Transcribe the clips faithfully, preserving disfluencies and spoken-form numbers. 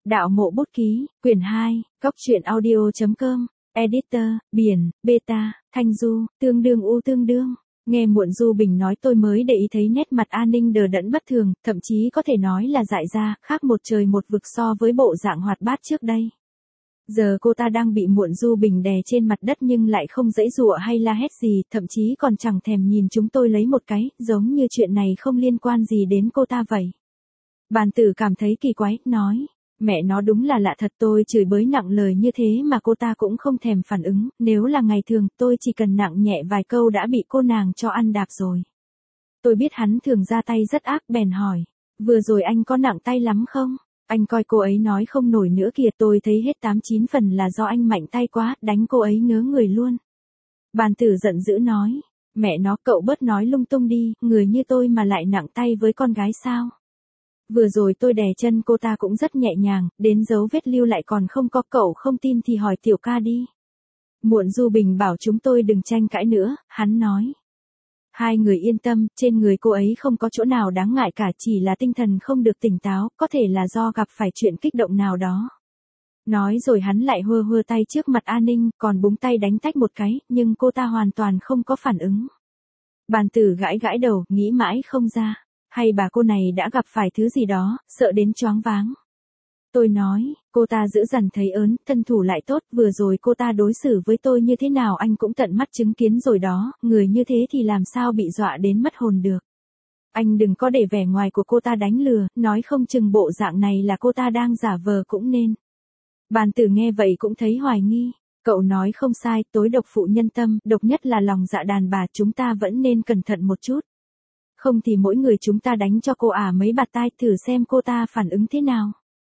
Đạo mộ bút ký, quyển hai, Cóc truyện audio.com, Editor, Biển, Beta, Thanh Du, tương đương u tương đương. Nghe Muộn Du Bình nói tôi mới để ý thấy nét mặt An Ninh đờ đẫn bất thường, thậm chí có thể nói là dại ra, khác một trời một vực so với bộ dạng hoạt bát trước đây. Giờ cô ta đang bị Muộn Du Bình đè trên mặt đất nhưng lại không giãy giụa hay la hét gì, thậm chí còn chẳng thèm nhìn chúng tôi lấy một cái, giống như chuyện này không liên quan gì đến cô ta vậy. Bàn tử cảm thấy kỳ quái, nói, mẹ nó đúng là lạ thật, tôi chửi bới nặng lời như thế mà cô ta cũng không thèm phản ứng, nếu là ngày thường tôi chỉ cần nặng nhẹ vài câu đã bị cô nàng cho ăn đạp rồi. Tôi biết hắn thường ra tay rất ác bèn hỏi, vừa rồi anh có nặng tay lắm không? Anh coi cô ấy nói không nổi nữa kìa, tôi thấy hết tám chín phần là do anh mạnh tay quá, đánh cô ấy ngớ người luôn. Bàn tử giận dữ nói, mẹ nó cậu bớt nói lung tung đi, người như tôi mà lại nặng tay với con gái sao? Vừa rồi tôi đè chân cô ta cũng rất nhẹ nhàng, đến dấu vết lưu lại còn không có, cậu không tin thì hỏi Tiểu Ca đi. Muộn Du Bình bảo chúng tôi đừng tranh cãi nữa, hắn nói. Hai người yên tâm, trên người cô ấy không có chỗ nào đáng ngại cả, chỉ là tinh thần không được tỉnh táo, có thể là do gặp phải chuyện kích động nào đó. Nói rồi hắn lại hơ hơ tay trước mặt An Ninh, còn búng tay đánh tách một cái, nhưng cô ta hoàn toàn không có phản ứng. Bàn tử gãi gãi đầu, nghĩ mãi không ra. Hay bà cô này đã gặp phải thứ gì đó, sợ đến choáng váng. Tôi nói, cô ta dữ dằn thấy ớn, thân thủ lại tốt, vừa rồi cô ta đối xử với tôi như thế nào anh cũng tận mắt chứng kiến rồi đó, người như thế thì làm sao bị dọa đến mất hồn được. Anh đừng có để vẻ ngoài của cô ta đánh lừa, nói không chừng bộ dạng này là cô ta đang giả vờ cũng nên. Bàn tử nghe vậy cũng thấy hoài nghi, cậu nói không sai, tối độc phụ nhân tâm, độc nhất là lòng dạ đàn bà, chúng ta vẫn nên cẩn thận một chút. Không thì mỗi người chúng ta đánh cho cô ả mấy bạt tai, thử xem cô ta phản ứng thế nào.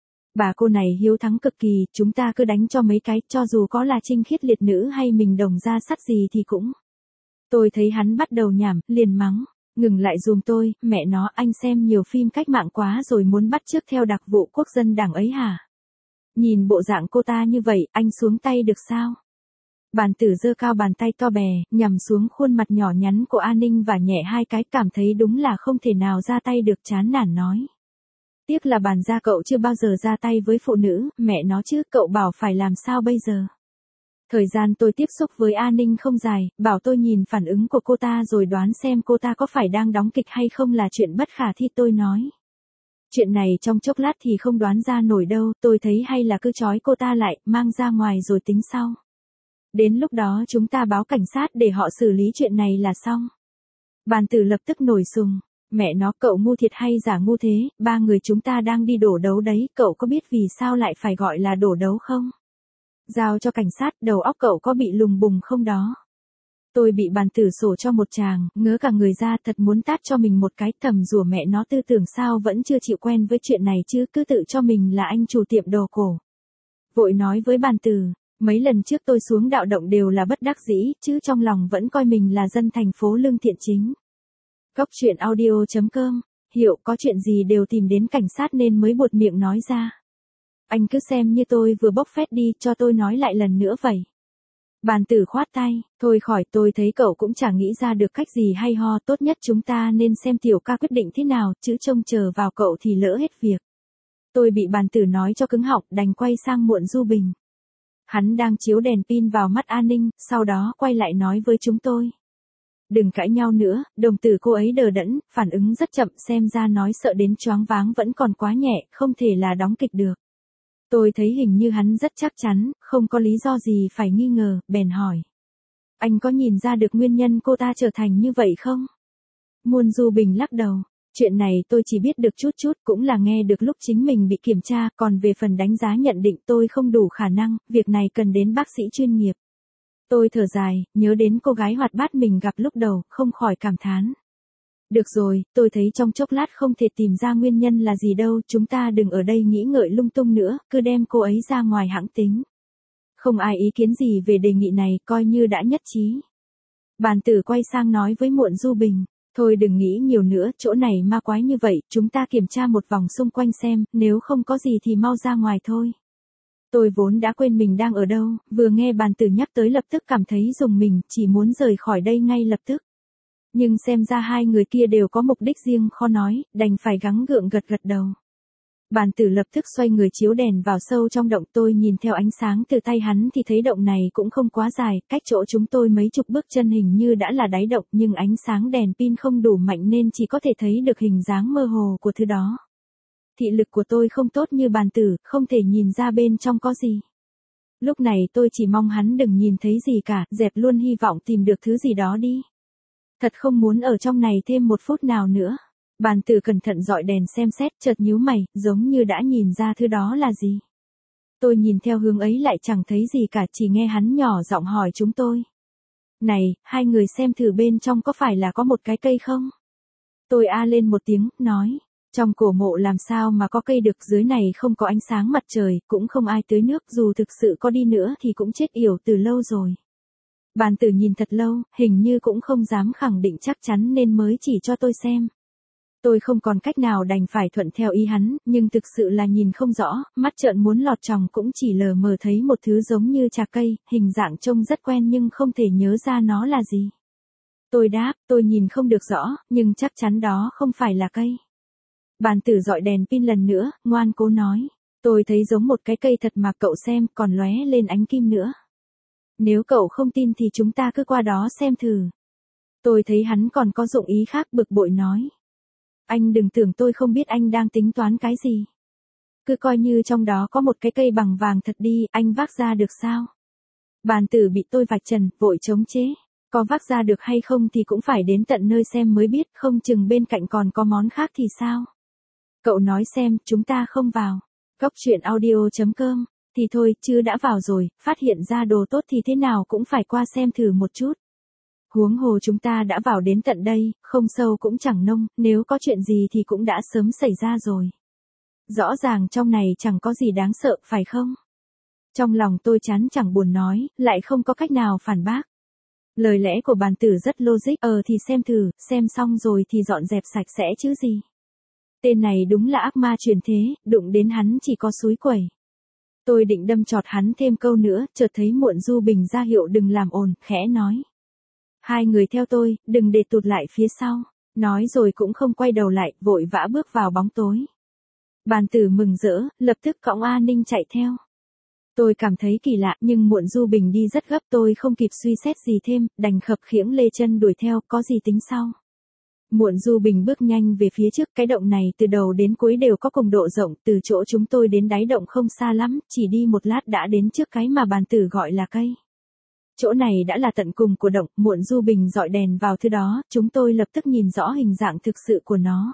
Bà cô này hiếu thắng cực kỳ, chúng ta cứ đánh cho mấy cái, cho dù có là trinh khiết liệt nữ hay mình đồng ra sắt gì thì cũng. Tôi thấy hắn bắt đầu nhảm, liền mắng, ngừng lại dùm tôi, mẹ nó, anh xem nhiều phim cách mạng quá rồi muốn bắt chước theo đặc vụ quốc dân đảng ấy hả? Nhìn bộ dạng cô ta như vậy, anh xuống tay được sao? Bàn tử giơ cao bàn tay to bè, nhằm xuống khuôn mặt nhỏ nhắn của An Ninh và nhẹ hai cái, cảm thấy đúng là không thể nào ra tay được, chán nản nói. Tiếc là bàn gia cậu chưa bao giờ ra tay với phụ nữ, mẹ nó chứ, cậu bảo phải làm sao bây giờ. Thời gian tôi tiếp xúc với An Ninh không dài, bảo tôi nhìn phản ứng của cô ta rồi đoán xem cô ta có phải đang đóng kịch hay không là chuyện bất khả thi, tôi nói. Chuyện này trong chốc lát thì không đoán ra nổi đâu, tôi thấy hay là cứ trói cô ta lại, mang ra ngoài rồi tính sau. Đến lúc đó chúng ta báo cảnh sát để họ xử lý chuyện này là xong. Bàn tử lập tức nổi sùng, mẹ nó, cậu ngu thiệt hay giả ngu thế, ba người chúng ta đang đi đổ đấu đấy, cậu có biết vì sao lại phải gọi là đổ đấu không? Giao cho cảnh sát, đầu óc cậu có bị lùng bùng không đó? Tôi bị bàn tử sổ cho một tràng, ngớ cả người ra, thật muốn tát cho mình một cái, thầm rủa mẹ nó tư tưởng sao vẫn chưa chịu quen với chuyện này chứ, cứ tự cho mình là anh chủ tiệm đồ cổ. Vội nói với bàn tử. Mấy lần trước tôi xuống đạo động đều là bất đắc dĩ, chứ trong lòng vẫn coi mình là dân thành phố lương thiện chính. Cóc truyện audio.com, Hiệu có chuyện gì đều tìm đến cảnh sát nên mới buột miệng nói ra. Anh cứ xem như tôi vừa bốc phét đi, cho tôi nói lại lần nữa vậy. Bàn tử khoát tay, thôi khỏi, tôi thấy cậu cũng chẳng nghĩ ra được cách gì hay ho, tốt nhất chúng ta nên xem Tiểu Ca quyết định thế nào, chứ trông chờ vào cậu thì lỡ hết việc. Tôi bị bàn tử nói cho cứng họng, đành quay sang Muộn Du Bình. Hắn đang chiếu đèn pin vào mắt An Ninh, sau đó quay lại nói với chúng tôi. Đừng cãi nhau nữa, đồng tử cô ấy đờ đẫn, phản ứng rất chậm, xem ra nói sợ đến choáng váng vẫn còn quá nhẹ, không thể là đóng kịch được. Tôi thấy hình như hắn rất chắc chắn, không có lý do gì phải nghi ngờ, bèn hỏi. Anh có nhìn ra được nguyên nhân cô ta trở thành như vậy không? Muộn Du Bình lắc đầu. Chuyện này tôi chỉ biết được chút chút, cũng là nghe được lúc chính mình bị kiểm tra, còn về phần đánh giá nhận định tôi không đủ khả năng, việc này cần đến bác sĩ chuyên nghiệp. Tôi thở dài, nhớ đến cô gái hoạt bát mình gặp lúc đầu, không khỏi cảm thán. Được rồi, tôi thấy trong chốc lát không thể tìm ra nguyên nhân là gì đâu, chúng ta đừng ở đây nghĩ ngợi lung tung nữa, cứ đem cô ấy ra ngoài hãng tính. Không ai ý kiến gì về đề nghị này, coi như đã nhất trí. Bàn tử quay sang nói với Muộn Du Bình. Thôi đừng nghĩ nhiều nữa, chỗ này ma quái như vậy, chúng ta kiểm tra một vòng xung quanh xem, nếu không có gì thì mau ra ngoài thôi. Tôi vốn đã quên mình đang ở đâu, vừa nghe bàn tử nhắc tới lập tức cảm thấy rùng mình, chỉ muốn rời khỏi đây ngay lập tức. Nhưng xem ra hai người kia đều có mục đích riêng khó nói, đành phải gắng gượng gật gật đầu. Bàn tử lập tức xoay người chiếu đèn vào sâu trong động, tôi nhìn theo ánh sáng từ tay hắn thì thấy động này cũng không quá dài, cách chỗ chúng tôi mấy chục bước chân hình như đã là đáy động, nhưng ánh sáng đèn pin không đủ mạnh nên chỉ có thể thấy được hình dáng mơ hồ của thứ đó. Thị lực của tôi không tốt như bàn tử, không thể nhìn ra bên trong có gì. Lúc này tôi chỉ mong hắn đừng nhìn thấy gì cả, dẹp luôn hy vọng tìm được thứ gì đó đi. Thật không muốn ở trong này thêm một phút nào nữa. Bàn tử cẩn thận dọi đèn xem xét, chợt nhíu mày, giống như đã nhìn ra thứ đó là gì. Tôi nhìn theo hướng ấy lại chẳng thấy gì cả, chỉ nghe hắn nhỏ giọng hỏi chúng tôi. Này, hai người xem thử bên trong có phải là có một cái cây không? Tôi a lên một tiếng, nói. Trong cổ mộ làm sao mà có cây được, dưới này không có ánh sáng mặt trời, cũng không ai tưới nước, dù thực sự có đi nữa thì cũng chết yểu từ lâu rồi. Bàn tử nhìn thật lâu, hình như cũng không dám khẳng định chắc chắn nên mới chỉ cho tôi xem. Tôi không còn cách nào đành phải thuận theo ý hắn, nhưng thực sự là nhìn không rõ, mắt trợn muốn lọt tròng cũng chỉ lờ mờ thấy một thứ giống như trà cây, hình dạng trông rất quen nhưng không thể nhớ ra nó là gì. Tôi đáp, tôi nhìn không được rõ, nhưng chắc chắn đó không phải là cây. Bàn tử dọi đèn pin lần nữa, ngoan cố nói. Tôi thấy giống một cái cây thật mà cậu xem, còn lóe lên ánh kim nữa. Nếu cậu không tin thì chúng ta cứ qua đó xem thử. Tôi thấy hắn còn có dụng ý khác, bực bội nói. Anh đừng tưởng tôi không biết anh đang tính toán cái gì. Cứ coi như trong đó có một cái cây bằng vàng thật đi, anh vác ra được sao? Bàn tử bị tôi vạch trần, vội chống chế. Có vác ra được hay không thì cũng phải đến tận nơi xem mới biết, không chừng bên cạnh còn có món khác thì sao? Cậu nói xem, chúng ta không vào. Góc truyện audio chấm com. Thì thôi, chứ đã vào rồi, phát hiện ra đồ tốt thì thế nào cũng phải qua xem thử một chút. Huống hồ chúng ta đã vào đến tận đây, không sâu cũng chẳng nông, nếu có chuyện gì thì cũng đã sớm xảy ra rồi. Rõ ràng trong này chẳng có gì đáng sợ, phải không? Trong lòng tôi chán chẳng buồn nói, lại không có cách nào phản bác. Lời lẽ của bàn tử rất logic, ờ thì xem thử, xem xong rồi thì dọn dẹp sạch sẽ chứ gì. Tên này đúng là ác ma truyền thế, đụng đến hắn chỉ có xúi quẩy. Tôi định đâm chọt hắn thêm câu nữa, chợt thấy Muộn Du Bình ra hiệu đừng làm ồn, khẽ nói. Hai người theo tôi, đừng để tụt lại phía sau. Nói rồi cũng không quay đầu lại, vội vã bước vào bóng tối. Bàn tử mừng rỡ, lập tức cõng A Ninh chạy theo. Tôi cảm thấy kỳ lạ, nhưng Muộn Du Bình đi rất gấp, tôi không kịp suy xét gì thêm, đành khập khiễng lê chân đuổi theo, có gì tính sau. Muộn Du Bình bước nhanh về phía trước, cái động này từ đầu đến cuối đều có cùng độ rộng, từ chỗ chúng tôi đến đáy động không xa lắm, chỉ đi một lát đã đến trước cái mà bàn tử gọi là cây. Chỗ này đã là tận cùng của động, Muộn Du Bình dọi đèn vào thứ đó, chúng tôi lập tức nhìn rõ hình dạng thực sự của nó.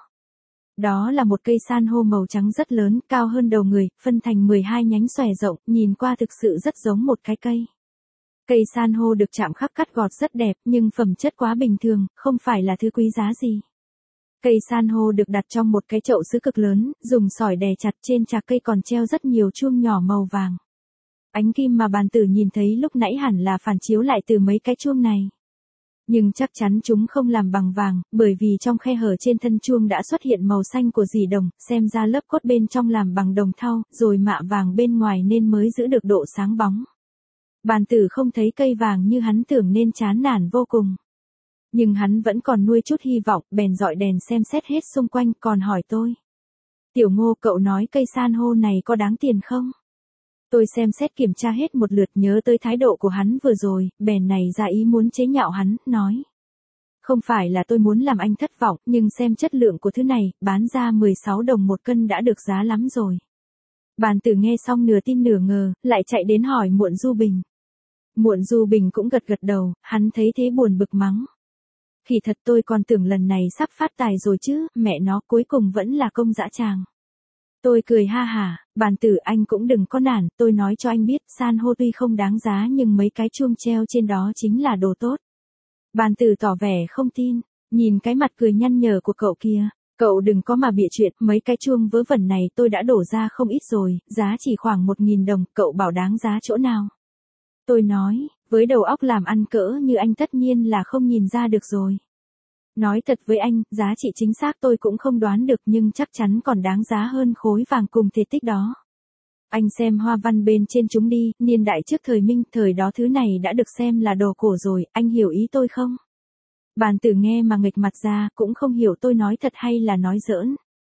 Đó là một cây san hô màu trắng rất lớn, cao hơn đầu người, phân thành mười hai nhánh xòe rộng, nhìn qua thực sự rất giống một cái cây. Cây san hô được chạm khắc cắt gọt rất đẹp, nhưng phẩm chất quá bình thường, không phải là thứ quý giá gì. Cây san hô được đặt trong một cái chậu sứ cực lớn, dùng sỏi đè chặt, trên chạc cây còn treo rất nhiều chuông nhỏ màu vàng. Ánh kim mà bàn tử nhìn thấy lúc nãy hẳn là phản chiếu lại từ mấy cái chuông này. Nhưng chắc chắn chúng không làm bằng vàng, bởi vì trong khe hở trên thân chuông đã xuất hiện màu xanh của dì đồng, xem ra lớp cốt bên trong làm bằng đồng thau, rồi mạ vàng bên ngoài nên mới giữ được độ sáng bóng. Bàn tử không thấy cây vàng như hắn tưởng nên chán nản vô cùng. Nhưng hắn vẫn còn nuôi chút hy vọng, bèn dọi đèn xem xét hết xung quanh, còn hỏi tôi. Tiểu Ngô, cậu nói cây san hô này có đáng tiền không? Tôi xem xét kiểm tra hết một lượt, nhớ tới thái độ của hắn vừa rồi, bèn này ra ý muốn chế nhạo hắn, nói. Không phải là tôi muốn làm anh thất vọng, nhưng xem chất lượng của thứ này, bán ra mười sáu đồng một cân đã được giá lắm rồi. Bàn tử nghe xong nửa tin nửa ngờ, lại chạy đến hỏi Muộn Du Bình. Muộn Du Bình cũng gật gật đầu, hắn thấy thế buồn bực mắng. Kỳ thật tôi còn tưởng lần này sắp phát tài rồi chứ, mẹ nó cuối cùng vẫn là công dã tràng. Tôi cười ha hả, bàn tử anh cũng đừng có nản, tôi nói cho anh biết, san hô tuy không đáng giá nhưng mấy cái chuông treo trên đó chính là đồ tốt. Bàn tử tỏ vẻ không tin, nhìn cái mặt cười nhăn nhở của cậu kia, cậu đừng có mà bịa chuyện, mấy cái chuông vớ vẩn này tôi đã đổ ra không ít rồi, giá chỉ khoảng một nghìn đồng, cậu bảo đáng giá chỗ nào. Tôi nói, với đầu óc làm ăn cỡ như anh tất nhiên là không nhìn ra được rồi. Nói thật với anh, giá trị chính xác tôi cũng không đoán được nhưng chắc chắn còn đáng giá hơn khối vàng cùng thể tích đó. Anh xem hoa văn bên trên chúng đi, niên đại trước thời Minh, thời đó thứ này đã được xem là đồ cổ rồi, anh hiểu ý tôi không? Bàn tử nghe mà nghịch mặt ra, cũng không hiểu tôi nói thật hay là nói giỡn.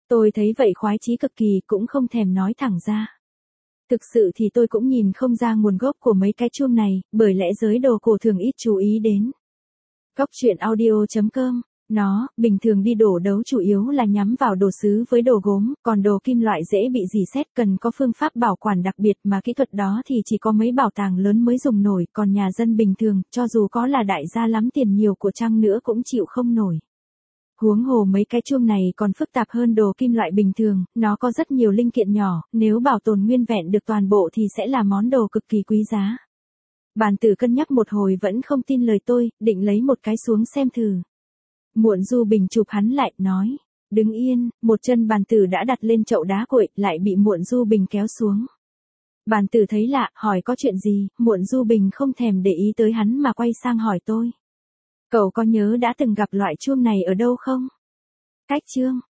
Tôi thấy vậy khoái chí cực kỳ, cũng không thèm nói thẳng ra. Thực sự thì tôi cũng nhìn không ra nguồn gốc của mấy cái chuông này, bởi lẽ giới đồ cổ thường ít chú ý đến. Góc truyện audio chấm com. Nó, bình thường đi đổ đấu chủ yếu là nhắm vào đồ sứ với đồ gốm, còn đồ kim loại dễ bị rỉ sét, cần có phương pháp bảo quản đặc biệt mà kỹ thuật đó thì chỉ có mấy bảo tàng lớn mới dùng nổi, còn nhà dân bình thường, cho dù có là đại gia lắm tiền nhiều của chăng nữa cũng chịu không nổi. Huống hồ mấy cái chuông này còn phức tạp hơn đồ kim loại bình thường, nó có rất nhiều linh kiện nhỏ, nếu bảo tồn nguyên vẹn được toàn bộ thì sẽ là món đồ cực kỳ quý giá. Bàn tử cân nhắc một hồi vẫn không tin lời tôi, định lấy một cái xuống xem thử. Muộn Du Bình chụp hắn lại, nói, đứng yên, một chân bàn tử đã đặt lên chậu đá cuội, lại bị Muộn Du Bình kéo xuống. Bàn tử thấy lạ, hỏi có chuyện gì, Muộn Du Bình không thèm để ý tới hắn mà quay sang hỏi tôi. Cậu có nhớ đã từng gặp loại chuông này ở đâu không? Cách chương